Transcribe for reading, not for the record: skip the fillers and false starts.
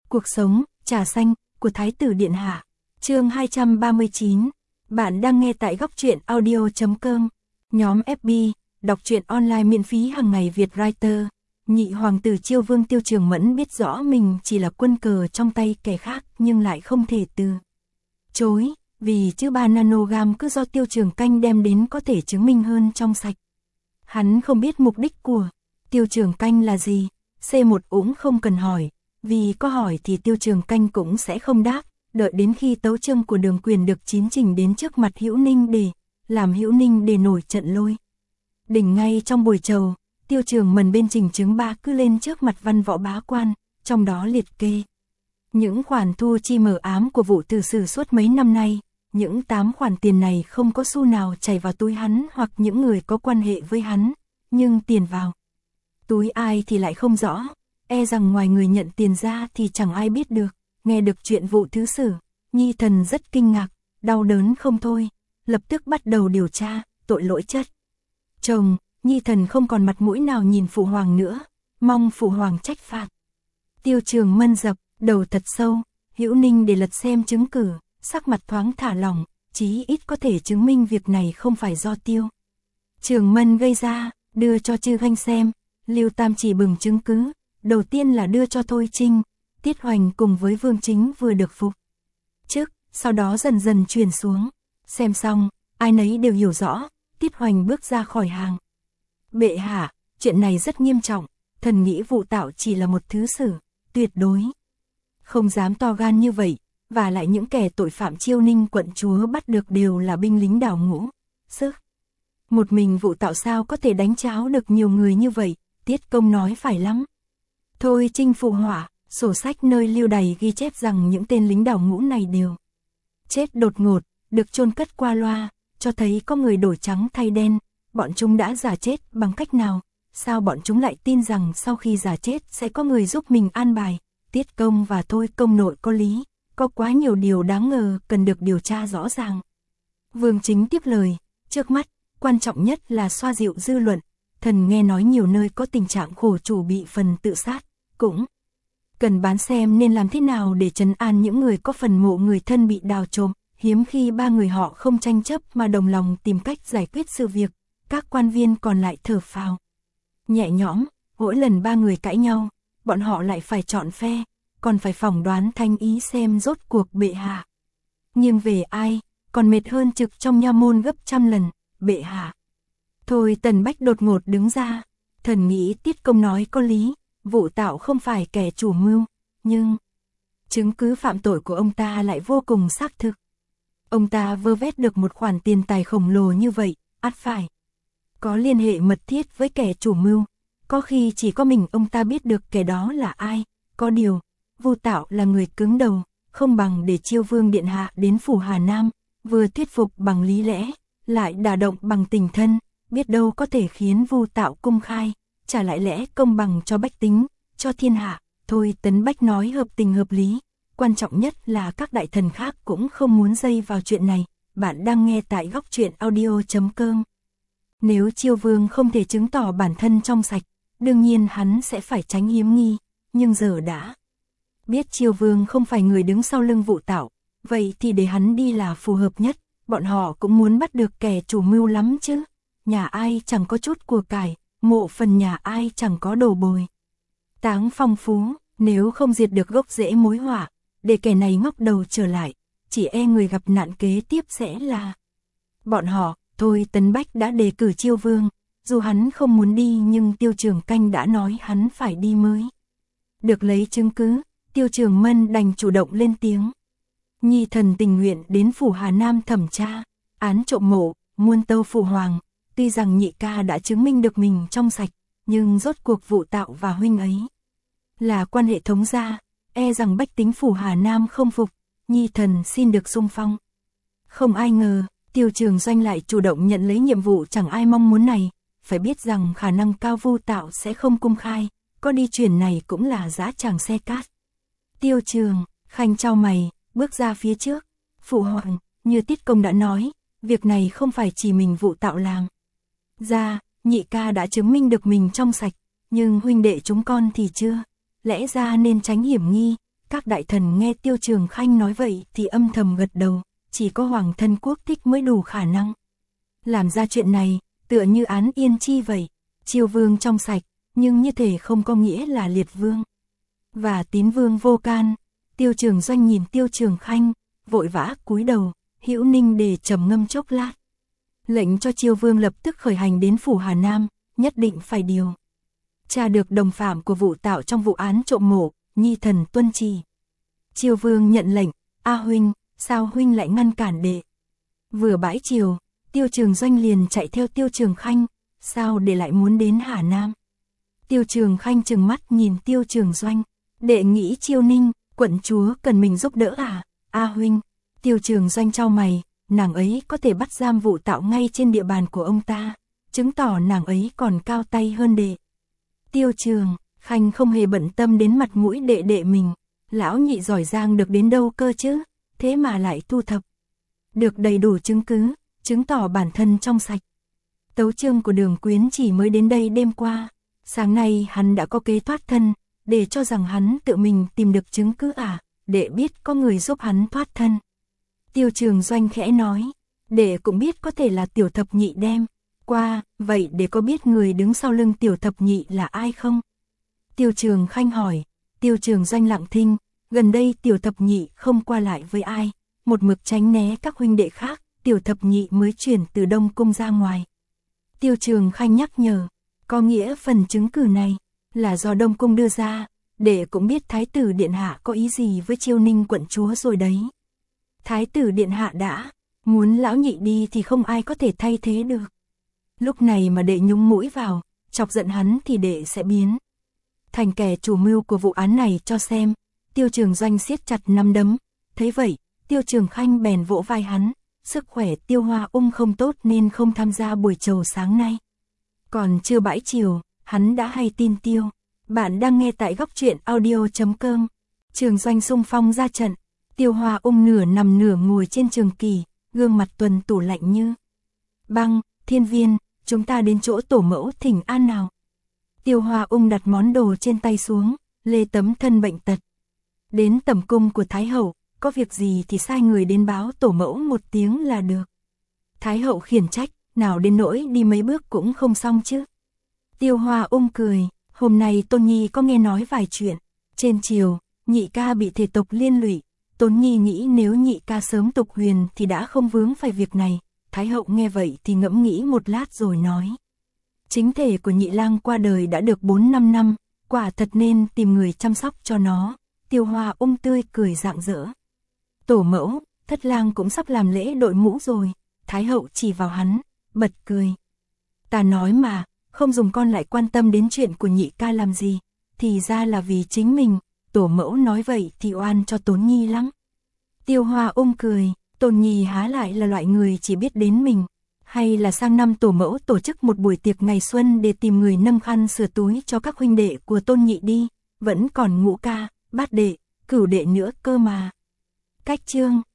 Cuộc sống, trà xanh, của Thái tử Điện Hạ. Chương 239. Bạn đang nghe tại góc truyện audio.com. Nhóm FB, đọc truyện online miễn phí hàng ngày Việt Writer. Nhị hoàng tử Chiêu Vương Tiêu Trường Mẫn biết rõ mình chỉ là quân cờ trong tay kẻ khác nhưng lại không thể từ chối, vì chữ 3 nanogam cứ do Tiêu Trường Canh đem đến có thể chứng minh hơn trong sạch. Hắn không biết mục đích của Tiêu Trường Canh là gì, C1 cũng không cần hỏi, vì có hỏi thì Tiêu Trường Canh cũng sẽ không đáp, đợi đến khi tấu chương của Đường Quyền được chín trình đến trước mặt Hữu Ninh để làm Hữu Ninh để nổi trận lôi đỉnh ngay trong buổi chầu. Tiêu Trường Mẫn bên trình chứng 3 cứ lên trước mặt văn võ bá quan, trong đó liệt kê những khoản thu chi mờ ám của vụ tử sử suốt mấy năm nay. Những 8 khoản tiền này không có xu nào chảy vào túi hắn hoặc những người có quan hệ với hắn, nhưng tiền vào túi ai thì lại không rõ, e rằng ngoài người nhận tiền ra thì chẳng ai biết được. Nghe được chuyện vụ thứ sử, Nhi Thần rất kinh ngạc, đau đớn không thôi, lập tức bắt đầu điều tra tội lỗi chất chồng. Nhi Thần không còn mặt mũi nào nhìn phụ hoàng nữa, mong phụ hoàng trách phạt. Tiêu Trường Mẫn dập đầu thật sâu, Hữu Ninh để lật xem chứng cứ, sắc mặt thoáng thả lỏng, chí ít có thể chứng minh việc này không phải do Tiêu Trường Mẫn gây ra, đưa cho Chư Khanh xem. Lưu Tam chỉ bừng chứng cứ, đầu tiên là đưa cho Thôi Trinh, Tiết Hoành cùng với Vương Chính vừa được phục chức, sau đó dần dần truyền xuống. Xem xong, ai nấy đều hiểu rõ, Tiết Hoành bước ra khỏi hàng. Bệ hạ, chuyện này rất nghiêm trọng, thần nghĩ vụ tạo chỉ là một thứ sử, tuyệt đối không dám to gan như vậy, và lại những kẻ tội phạm Chiêu Ninh quận chúa bắt được đều là binh lính đào ngũ sức. Một mình vụ tạo sao có thể đánh cháo được nhiều người như vậy, Tiết Công nói phải lắm. Thôi Trinh phụ họa, sổ sách nơi lưu đày ghi chép rằng những tên lính đào ngũ này đều chết đột ngột, được chôn cất qua loa, cho thấy có người đổi trắng thay đen. Bọn chúng đã giả chết bằng cách nào? Sao bọn chúng lại tin rằng sau khi giả chết sẽ có người giúp mình an bài? Tiết Công và Thôi Công nội có lý, có quá nhiều điều đáng ngờ cần được điều tra rõ ràng. Vương Chính tiếp lời, trước mắt, quan trọng nhất là xoa dịu dư luận. Thần nghe nói nhiều nơi có tình trạng khổ chủ bị phần tự sát, cũng cần bán xem nên làm thế nào để trấn an những người có phần mộ người thân bị đào trộm. Hiếm khi 3 người họ không tranh chấp mà đồng lòng tìm cách giải quyết sự việc. Các quan viên còn lại thở phào nhẹ nhõm, mỗi lần 3 người cãi nhau, bọn họ lại phải chọn phe, còn phải phỏng đoán thanh ý xem rốt cuộc bệ hạ nghiêng về ai, còn mệt hơn trực trong nha môn gấp trăm lần. Bệ hạ. Thôi Tần Bách đột ngột đứng ra, thần nghĩ Tiết Công nói có lý, vụ tạo không phải kẻ chủ mưu, nhưng chứng cứ phạm tội của ông ta lại vô cùng xác thực. Ông ta vơ vét được một khoản tiền tài khổng lồ như vậy, ắt phải có liên hệ mật thiết với kẻ chủ mưu, có khi chỉ có mình ông ta biết được kẻ đó là ai. Có điều, Vu Tạo là người cứng đầu, không bằng để Chiêu Vương Điện Hạ đến phủ Hà Nam, vừa thuyết phục bằng lý lẽ, lại đả động bằng tình thân, biết đâu có thể khiến Vu Tạo công khai, trả lại lẽ công bằng cho bách tính, cho thiên hạ. Thôi Tấn Bách nói hợp tình hợp lý, quan trọng nhất là các đại thần khác cũng không muốn dây vào chuyện này. Bạn đang nghe tại góc truyện audio.com. Nếu Chiêu Vương không thể chứng tỏ bản thân trong sạch, đương nhiên hắn sẽ phải tránh hiếm nghi, nhưng giờ đã biết Chiêu Vương không phải người đứng sau lưng vụ tạo, vậy thì để hắn đi là phù hợp nhất. Bọn họ cũng muốn bắt được kẻ chủ mưu lắm chứ. Nhà ai chẳng có chút của cải, mộ phần nhà ai chẳng có đồ bồi táng phong phú, nếu không diệt được gốc rễ mối họa, để kẻ này ngóc đầu trở lại, chỉ e người gặp nạn kế tiếp sẽ là bọn họ. Thôi Tấn Bách đã đề cử Chiêu Vương, dù hắn không muốn đi nhưng Tiêu Trường Canh đã nói hắn phải đi mới được lấy chứng cứ. Tiêu Trường Mẫn đành chủ động lên tiếng. Nhi Thần tình nguyện đến phủ Hà Nam thẩm tra án trộm mộ muôn tâu phụ hoàng. Tuy rằng nhị ca đã chứng minh được mình trong sạch, nhưng rốt cuộc vụ tạo và huynh ấy là quan hệ thống gia, e rằng bách tính phủ Hà Nam không phục. Nhi Thần xin được xung phong. Không ai ngờ, Tiêu Trường Doanh lại chủ động nhận lấy nhiệm vụ chẳng ai mong muốn này. Phải biết rằng khả năng cao Vu Tạo sẽ không công khai, có đi chuyển này cũng là dã tràng xe cát. Tiêu Trường Khanh chau mày, bước ra phía trước. Phụ hoàng, như Tiết Công đã nói, việc này không phải chỉ mình Vụ Tạo làm ra, nhị ca đã chứng minh được mình trong sạch, nhưng huynh đệ chúng con thì chưa. Lẽ ra nên tránh hiểm nghi, Các đại thần nghe Tiêu Trường Khanh nói vậy thì âm thầm gật đầu, chỉ có Hoàng thân quốc thích mới đủ khả năng làm ra chuyện này, tựa như án Yên Chi vậy. Chiêu vương trong sạch, nhưng như thể không có nghĩa là liệt vương và tín vương vô can. Tiêu Trường Doanh nhìn Tiêu Trường Khanh, vội vã cúi đầu, hữu ninh để trầm ngâm chốc lát. Lệnh cho Chiêu vương lập tức khởi hành đến phủ Hà Nam, nhất định phải điều tra được đồng phạm của vụ tạo trong vụ án trộm mộ, nhi thần tuân chỉ. Chiêu vương nhận lệnh, A huynh, sao huynh lại ngăn cản đệ? Vừa bãi chiều, Tiêu Trường Doanh liền chạy theo Tiêu Trường Khanh, sao đệ lại muốn đến Hà Nam? Tiêu Trường Khanh trừng mắt nhìn Tiêu Trường Doanh, đệ nghĩ Chiêu Ninh, quận chúa cần mình giúp đỡ à? A huynh, Tiêu Trường Doanh chau mày, nàng ấy có thể bắt giam vụ tạo ngay trên địa bàn của ông ta, chứng tỏ nàng ấy còn cao tay hơn đệ. Tiêu Trường Khanh không hề bận tâm đến mặt mũi đệ đệ mình, lão nhị giỏi giang được đến đâu cơ chứ, thế mà lại thu thập được đầy đủ chứng cứ, chứng tỏ bản thân trong sạch. Tấu chương của Đường Quyến chỉ mới đến đây đêm qua, sáng nay hắn đã có kế thoát thân, để cho rằng hắn tự mình tìm được chứng cứ à, để biết có người giúp hắn thoát thân. Tiêu Trường Doanh khẽ nói, để cũng biết có thể là Tiểu Thập Nhị đem qua, vậy để có biết người đứng sau lưng Tiểu Thập Nhị là ai không? Tiêu Trường Khanh hỏi. Tiêu Trường Doanh lặng thinh, gần đây Tiểu Thập Nhị không qua lại với ai, một mực tránh né các huynh đệ khác, Tiểu Thập Nhị mới chuyển từ Đông Cung ra ngoài. Tiêu Trường Khanh nhắc nhở, có nghĩa phần chứng cứ này là do Đông Cung đưa ra, để cũng biết Thái tử Điện Hạ có ý gì với Chiêu Ninh quận chúa rồi đấy. Thái tử Điện Hạ đã muốn lão nhị đi thì không ai có thể thay thế được. Lúc này mà đệ nhúng mũi vào, chọc giận hắn thì đệ sẽ biến thành kẻ chủ mưu của vụ án này cho xem. Tiêu Trường Doanh siết chặt nắm đấm, thấy vậy, Tiêu Trường Khanh bèn vỗ vai hắn, sức khỏe Tiêu Hoa Ung không tốt nên không tham gia buổi chầu sáng nay. Còn chưa bãi chiều, hắn đã hay tin Tiêu. Bạn đang nghe tại góc truyện audio.com. Trường Doanh xung phong ra trận, Tiêu Hoa Ung nửa nằm nửa ngồi trên trường kỳ, gương mặt tuần tủ lạnh như băng. Thiên Viên, chúng ta đến chỗ tổ mẫu thỉnh an nào. Tiêu Hoa Ung đặt món đồ trên tay xuống, lê tấm thân bệnh tật. Đến tẩm cung của Thái Hậu, có việc gì thì sai người đến báo tổ mẫu một tiếng là được. Thái Hậu khiển trách, nào đến nỗi đi mấy bước cũng không xong chứ. Tiêu Hoa Ung cười, hôm nay Tôn Nhi có nghe nói vài chuyện. Trên chiều, nhị ca bị thể tộc liên lụy, Tôn Nhi nghĩ nếu nhị ca sớm tục huyền thì đã không vướng phải việc này. Thái Hậu nghe vậy thì ngẫm nghĩ một lát rồi nói. Chính thể của nhị lang qua đời đã được 4-5 năm, quả thật nên tìm người chăm sóc cho nó. Tiêu Hoa Ung tươi cười rạng rỡ. Tổ mẫu, thất lang cũng sắp làm lễ đội mũ rồi. Thái Hậu chỉ vào hắn, bật cười. Ta nói mà, không dùng con lại quan tâm đến chuyện của nhị ca làm gì, thì ra là vì chính mình. Tổ mẫu nói vậy thì oan cho Tốn Nhi lắm. Tiêu Hoa Ung cười, Tôn Nhi há lại là loại người chỉ biết đến mình, hay là sang năm tổ mẫu tổ chức một buổi tiệc ngày xuân để tìm người nâng khăn sửa túi cho các huynh đệ của Tôn Nhị đi, vẫn còn ngũ ca, bát đệ, cửu đệ nữa cơ mà. Cách chương